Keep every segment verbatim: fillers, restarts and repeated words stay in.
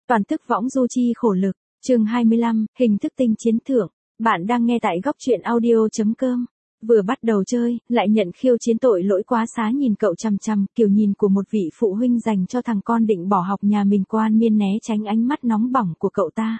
Toàn thức võng du chi khổ lực, chương hai mươi lăm, hình thức tinh chiến thưởng. Bạn đang nghe tại góc truyện audio.com. Vừa bắt đầu chơi, lại nhận khiêu chiến tội lỗi quá xá nhìn cậu chằm chằm, kiểu nhìn của một vị phụ huynh dành cho thằng con định bỏ học nhà mình. Quan Miên né tránh ánh mắt nóng bỏng của cậu ta.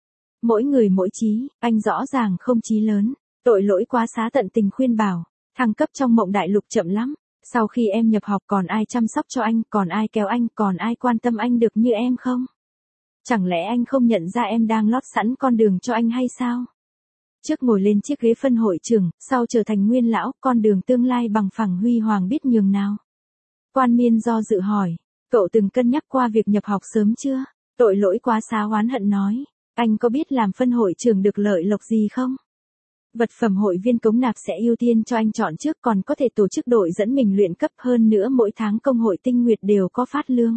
Mỗi người mỗi chí, anh rõ ràng không chí lớn. Tội lỗi quá xá tận tình khuyên bảo, thăng cấp trong mộng đại lục chậm lắm. Sau khi em nhập học còn ai chăm sóc cho anh, còn ai kéo anh, còn ai quan tâm anh được như em không? Chẳng lẽ anh không nhận ra em đang lót sẵn con đường cho anh hay sao? Trước ngồi lên chiếc ghế phân hội trưởng, sau trở thành nguyên lão, con đường tương lai bằng phẳng huy hoàng biết nhường nào? Quan Miên do dự hỏi, cậu từng cân nhắc qua việc nhập học sớm chưa? Tội lỗi quá xá oán hận nói, anh có biết làm phân hội trưởng được lợi lộc gì không? Vật phẩm hội viên cống nạp sẽ ưu tiên cho anh chọn trước, còn có thể tổ chức đội dẫn mình luyện cấp, hơn nữa mỗi tháng công hội tinh nguyệt đều có phát lương.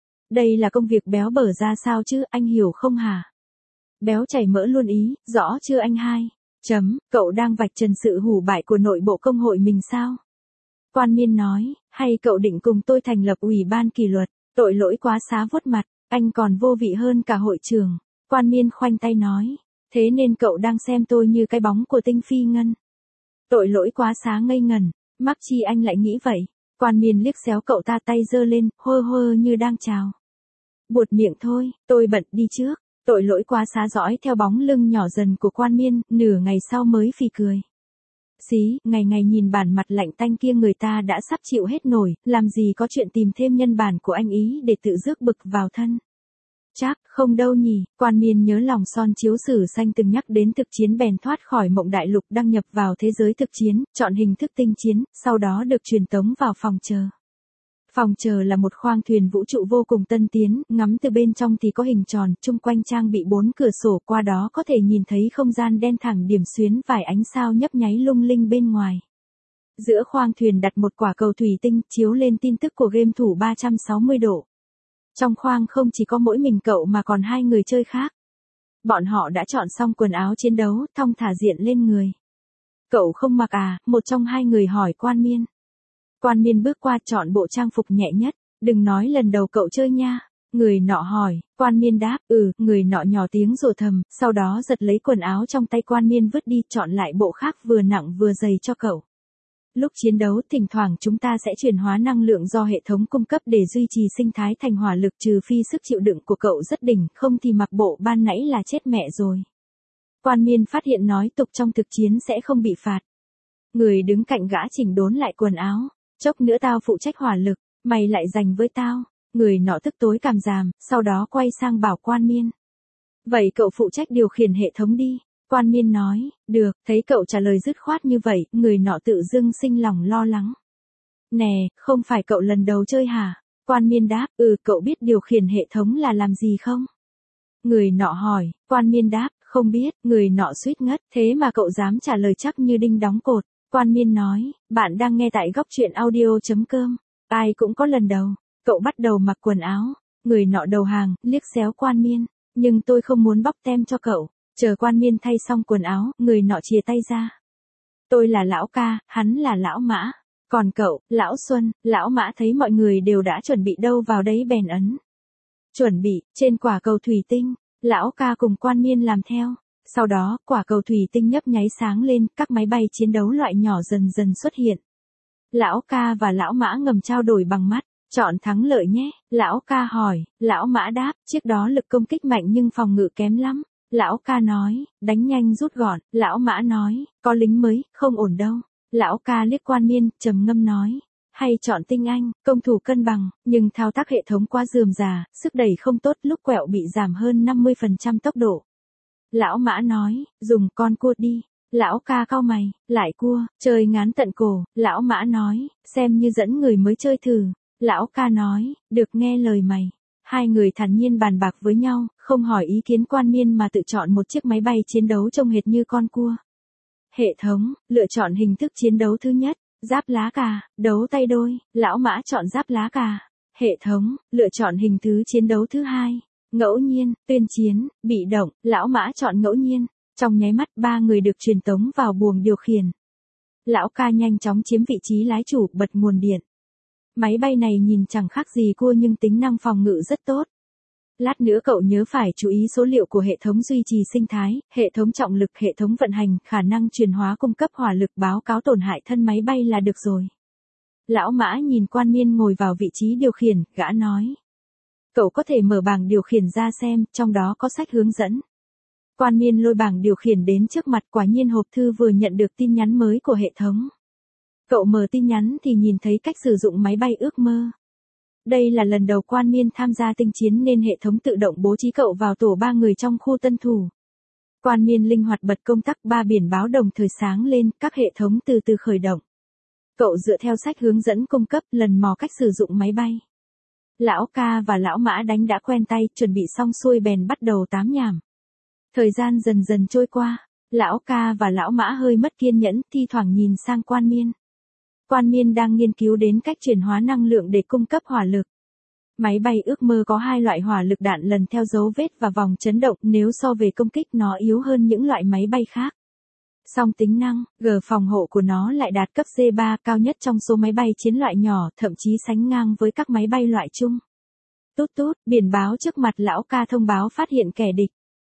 Đây là công việc béo bở ra sao chứ, anh hiểu không hả? Béo chảy mỡ luôn ý, rõ chưa anh hai? Chấm, cậu đang vạch trần sự hủ bại của nội bộ công hội mình sao? Quan Miên nói, hay cậu định cùng tôi thành lập ủy ban kỷ luật? Tội lỗi quá xá vuốt mặt, anh còn vô vị hơn cả hội trưởng. Quan Miên khoanh tay nói, thế nên cậu đang xem tôi như cái bóng của Tinh Phi Ngân. Tội lỗi quá xá ngây ngần, mắc chi anh lại nghĩ vậy? Quan Miên liếc xéo cậu ta, tay giơ lên, hơ hơ như đang chào. Buột miệng thôi, tôi bận đi trước. Tội lỗi quá xá dõi theo bóng lưng nhỏ dần của Quan Miên, nửa ngày sau mới phì cười. Xí, ngày ngày nhìn bản mặt lạnh tanh kia người ta đã sắp chịu hết nổi, làm gì có chuyện tìm thêm nhân bản của anh ý để tự rước bực vào thân. Chắc không đâu nhỉ. Quan Miên nhớ lòng son chiếu sử xanh từng nhắc đến thực chiến bèn thoát khỏi mộng đại lục, đăng nhập vào thế giới thực chiến, chọn hình thức tinh chiến, sau đó được truyền tống vào phòng chờ. Phòng chờ là một khoang thuyền vũ trụ vô cùng tân tiến, ngắm từ bên trong thì có hình tròn, chung quanh trang bị bốn cửa sổ, qua đó có thể nhìn thấy không gian đen thẳng điểm xuyến vài ánh sao nhấp nháy lung linh bên ngoài. Giữa khoang thuyền đặt một quả cầu thủy tinh, chiếu lên tin tức của game thủ ba trăm sáu mươi độ. Trong khoang không chỉ có mỗi mình cậu mà còn hai người chơi khác. Bọn họ đã chọn xong quần áo chiến đấu, thong thả diện lên người. Cậu không mặc à? Một trong hai người hỏi Quan Miên. Quan Miên bước qua chọn bộ trang phục nhẹ nhất, đừng nói lần đầu cậu chơi nha. Người nọ hỏi, Quan Miên đáp, ừ, người nọ nhỏ tiếng rồ thầm, sau đó giật lấy quần áo trong tay Quan Miên vứt đi, chọn lại bộ khác vừa nặng vừa dày cho cậu. Lúc chiến đấu, thỉnh thoảng chúng ta sẽ chuyển hóa năng lượng do hệ thống cung cấp để duy trì sinh thái thành hỏa lực, trừ phi sức chịu đựng của cậu rất đỉnh, không thì mặc bộ ban nãy là chết mẹ rồi. Quan Miên phát hiện nói tục trong thực chiến sẽ không bị phạt. Người đứng cạnh gã chỉnh đốn lại quần áo. Chốc nữa tao phụ trách hỏa lực, mày lại giành với tao. Người nọ tức tối cảm giảm, sau đó quay sang bảo Quan Miên. Vậy cậu phụ trách điều khiển hệ thống đi. Quan Miên nói, được, thấy cậu trả lời dứt khoát như vậy, người nọ tự dưng sinh lòng lo lắng. Nè, không phải cậu lần đầu chơi hả? Quan Miên đáp, ừ, cậu biết điều khiển hệ thống là làm gì không? Người nọ hỏi, Quan Miên đáp, không biết, người nọ suýt ngất, thế mà cậu dám trả lời chắc như đinh đóng cột. Quan Miên nói, bạn đang nghe tại góc truyện audio.com. Ai cũng có lần đầu. Cậu bắt đầu mặc quần áo. Người nọ đầu hàng, liếc xéo Quan Miên. Nhưng tôi không muốn bóc tem cho cậu. Chờ Quan Miên thay xong quần áo, người nọ chìa tay ra. Tôi là Lão Ca, hắn là Lão Mã. Còn cậu, Lão Xuân. Lão Mã thấy mọi người đều đã chuẩn bị đâu vào đấy bèn ấn. Chuẩn bị, trên quả cầu thủy tinh. Lão Ca cùng Quan Miên làm theo. Sau đó, quả cầu thủy tinh nhấp nháy sáng lên, các máy bay chiến đấu loại nhỏ dần dần xuất hiện. Lão Ca và Lão Mã ngầm trao đổi bằng mắt, chọn thắng lợi nhé. Lão Ca hỏi, Lão Mã đáp, chiếc đó lực công kích mạnh nhưng phòng ngự kém lắm. Lão Ca nói, đánh nhanh rút gọn. Lão Mã nói, có lính mới, không ổn đâu. Lão Ca liếc Quan Miên, trầm ngâm nói, hay chọn Tinh Anh, công thủ cân bằng, nhưng thao tác hệ thống quá rườm rà, sức đẩy không tốt, lúc quẹo bị giảm hơn năm mươi phần trăm tốc độ. Lão Mã nói, dùng con cua đi. Lão Ca cau mày, lại cua, chơi ngán tận cổ. Lão Mã nói, xem như dẫn người mới chơi thử. Lão Ca nói, được nghe lời mày. Hai người thản nhiên bàn bạc với nhau, không hỏi ý kiến Quan Miên mà tự chọn một chiếc máy bay chiến đấu trông hệt như con cua. Hệ thống, lựa chọn hình thức chiến đấu thứ nhất, giáp lá cà, đấu tay đôi. Lão Mã chọn giáp lá cà. Hệ thống, lựa chọn hình thứ chiến đấu thứ hai. Ngẫu nhiên, tuyên chiến, bị động. Lão Mã chọn ngẫu nhiên. Trong nháy mắt ba người được truyền tống vào buồng điều khiển. Lão Ca nhanh chóng chiếm vị trí lái chủ, bật nguồn điện. Máy bay này nhìn chẳng khác gì cua nhưng tính năng phòng ngự rất tốt. Lát nữa cậu nhớ phải chú ý số liệu của hệ thống duy trì sinh thái, hệ thống trọng lực, hệ thống vận hành, khả năng truyền hóa cung cấp hỏa lực, báo cáo tổn hại thân máy bay là được rồi. Lão Mã nhìn Quan Miên ngồi vào vị trí điều khiển, gã nói. Cậu có thể mở bảng điều khiển ra xem, trong đó có sách hướng dẫn. Quan Miên lôi bảng điều khiển đến trước mặt, quả nhiên hộp thư vừa nhận được tin nhắn mới của hệ thống. Cậu mở tin nhắn thì nhìn thấy cách sử dụng máy bay ước mơ. Đây là lần đầu Quan Miên tham gia tinh chiến nên hệ thống tự động bố trí cậu vào tổ ba người trong khu tân thủ. Quan Miên linh hoạt bật công tắc, ba biển báo đồng thời sáng lên, các hệ thống từ từ khởi động. Cậu dựa theo sách hướng dẫn cung cấp, lần mò cách sử dụng máy bay. Lão Ca và Lão Mã đánh đã quen tay, chuẩn bị xong xuôi bèn bắt đầu tám nhảm. Thời gian dần dần trôi qua, Lão Ca và Lão Mã hơi mất kiên nhẫn, thi thoảng nhìn sang Quan Miên. Quan Miên đang nghiên cứu đến cách chuyển hóa năng lượng để cung cấp hỏa lực. Máy bay ước mơ có hai loại hỏa lực đạn lần theo dấu vết và vòng chấn động, nếu so về công kích nó yếu hơn những loại máy bay khác. Song tính năng, G phòng hộ của nó lại đạt cấp G ba, cao nhất trong số máy bay chiến loại nhỏ, thậm chí sánh ngang với các máy bay loại chung. Tút tút, biển báo trước mặt Lão Ca thông báo phát hiện kẻ địch.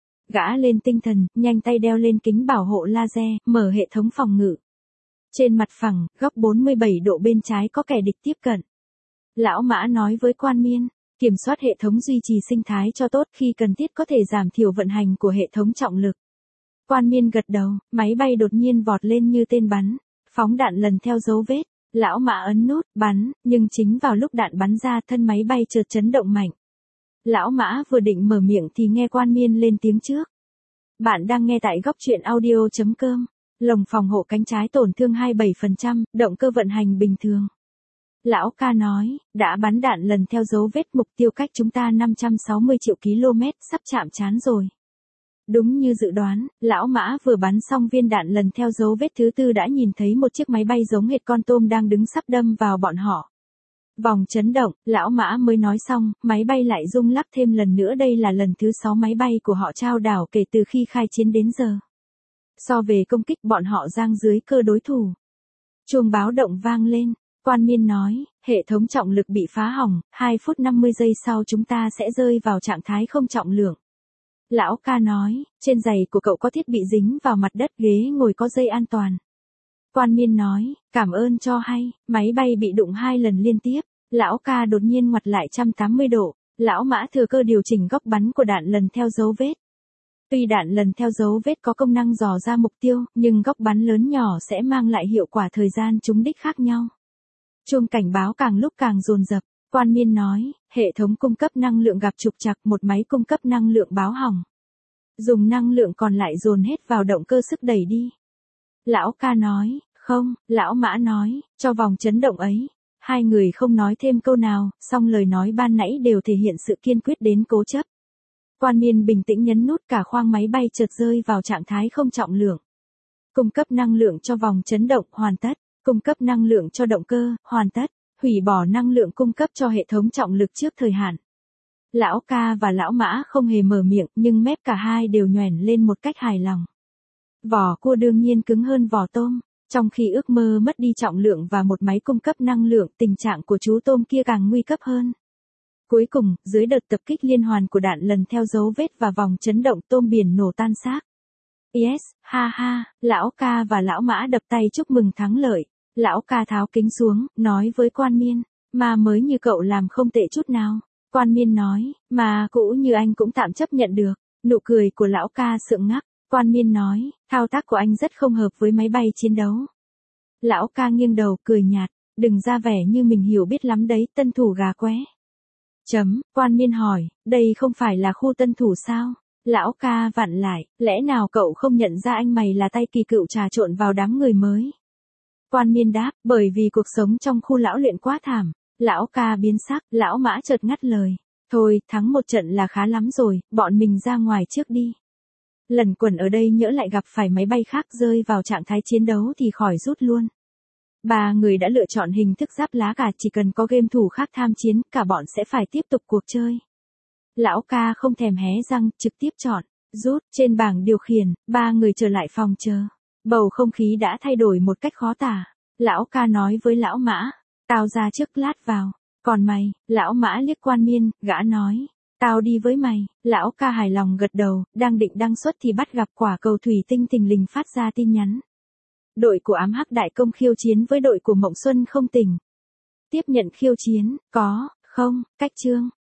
Gã lên tinh thần, nhanh tay đeo lên kính bảo hộ laser, mở hệ thống phòng ngự. Trên mặt phẳng, góc bốn mươi bảy độ bên trái có kẻ địch tiếp cận. Lão Mã nói với Quan Miên, kiểm soát hệ thống duy trì sinh thái cho tốt, khi cần thiết có thể giảm thiểu vận hành của hệ thống trọng lực. Quan Miên gật đầu, máy bay đột nhiên vọt lên như tên bắn, phóng đạn lần theo dấu vết. Lão Mã ấn nút, bắn, nhưng chính vào lúc đạn bắn ra, thân máy bay chợt chấn động mạnh. Lão Mã vừa định mở miệng thì nghe Quan Miên lên tiếng trước. Bạn đang nghe tại góc truyện audio chấm com. Lồng phòng hộ cánh trái tổn thương hai mươi bảy phần trăm, động cơ vận hành bình thường. Lão Ca nói, đã bắn đạn lần theo dấu vết, mục tiêu cách chúng ta năm trăm sáu mươi triệu ki lô mét, sắp chạm trán rồi. Đúng như dự đoán, Lão Mã vừa bắn xong viên đạn lần theo dấu vết thứ tư đã nhìn thấy một chiếc máy bay giống hệt con tôm đang đứng sắp đâm vào bọn họ. Vòng chấn động, Lão Mã mới nói xong, máy bay lại rung lắc thêm lần nữa, đây là lần thứ sáu máy bay của họ trao đảo kể từ khi khai chiến đến giờ. So về công kích, bọn họ giang dưới cơ đối thủ. Chuông báo động vang lên, Quan Miên nói, hệ thống trọng lực bị phá hỏng, hai phút năm mươi giây sau chúng ta sẽ rơi vào trạng thái không trọng lượng. Lão Ca nói, trên giày của cậu có thiết bị dính vào mặt đất, ghế ngồi có dây an toàn. Quan Miên nói, cảm ơn cho hay, máy bay bị đụng hai lần liên tiếp. Lão Ca đột nhiên ngoặt lại một trăm tám mươi độ, Lão Mã thừa cơ điều chỉnh góc bắn của đạn lần theo dấu vết. Tuy đạn lần theo dấu vết có công năng dò ra mục tiêu, nhưng góc bắn lớn nhỏ sẽ mang lại hiệu quả thời gian trúng đích khác nhau. Chuông cảnh báo càng lúc càng dồn dập, Quan Miên nói, hệ thống cung cấp năng lượng gặp trục trặc, một máy cung cấp năng lượng báo hỏng. Dùng năng lượng còn lại dồn hết vào động cơ sức đẩy đi. Lão Ca nói, không, Lão Mã nói, cho vòng chấn động ấy. Hai người không nói thêm câu nào, song lời nói ban nãy đều thể hiện sự kiên quyết đến cố chấp. Quan Miên bình tĩnh nhấn nút, cả khoang máy bay chợt rơi vào trạng thái không trọng lượng. Cung cấp năng lượng cho vòng chấn động, hoàn tất. Cung cấp năng lượng cho động cơ, hoàn tất. Hủy bỏ năng lượng cung cấp cho hệ thống trọng lực trước thời hạn. Lão Ca và Lão Mã không hề mở miệng, nhưng mép cả hai đều nhoẻn lên một cách hài lòng. Vỏ cua đương nhiên cứng hơn vỏ tôm. Trong khi ước mơ mất đi trọng lượng và một máy cung cấp năng lượng, tình trạng của chú tôm kia càng nguy cấp hơn. Cuối cùng, dưới đợt tập kích liên hoàn của đạn lần theo dấu vết và vòng chấn động, tôm biển nổ tan xác. Yes, ha ha, Lão Ca và Lão Mã đập tay chúc mừng thắng lợi. Lão Ca tháo kính xuống, nói với Quan Miên, mà mới như cậu làm không tệ chút nào. Quan Miên nói, mà cũ như anh cũng tạm chấp nhận được. Nụ cười của Lão Ca sượng ngắc. Quan Miên nói, thao tác của anh rất không hợp với máy bay chiến đấu. Lão Ca nghiêng đầu, cười nhạt, đừng ra vẻ như mình hiểu biết lắm đấy, tân thủ gà qué. Chấm, Quan Miên hỏi, đây không phải là khu tân thủ sao? Lão Ca vặn lại, lẽ nào cậu không nhận ra anh mày là tay kỳ cựu trà trộn vào đám người mới? Quan Miên đáp, bởi vì cuộc sống trong khu lão luyện quá thảm. Lão Ca biến sắc, Lão Mã chợt ngắt lời. Thôi, thắng một trận là khá lắm rồi, bọn mình ra ngoài trước đi. Lần quẩn ở đây nhỡ lại gặp phải máy bay khác rơi vào trạng thái chiến đấu thì khỏi rút luôn. Ba người đã lựa chọn hình thức giáp lá cả, chỉ cần có game thủ khác tham chiến, cả bọn sẽ phải tiếp tục cuộc chơi. Lão Ca không thèm hé răng, trực tiếp chọn, rút. Trên bảng điều khiển, ba người trở lại phòng chờ. Bầu không khí đã thay đổi một cách khó tả. Lão Ca nói với Lão Mã, tao ra trước lát vào. Còn mày, Lão Mã liếc Quan Miên, gã nói, Tao đi với mày, lão ca hài lòng gật đầu, đang định đăng xuất thì bắt gặp quả cầu thủy tinh thình lình phát ra tin nhắn. Đội của ám hắc đại công khiêu chiến với đội của Mộng Xuân không tỉnh. Tiếp nhận khiêu chiến, có, không, cách chương.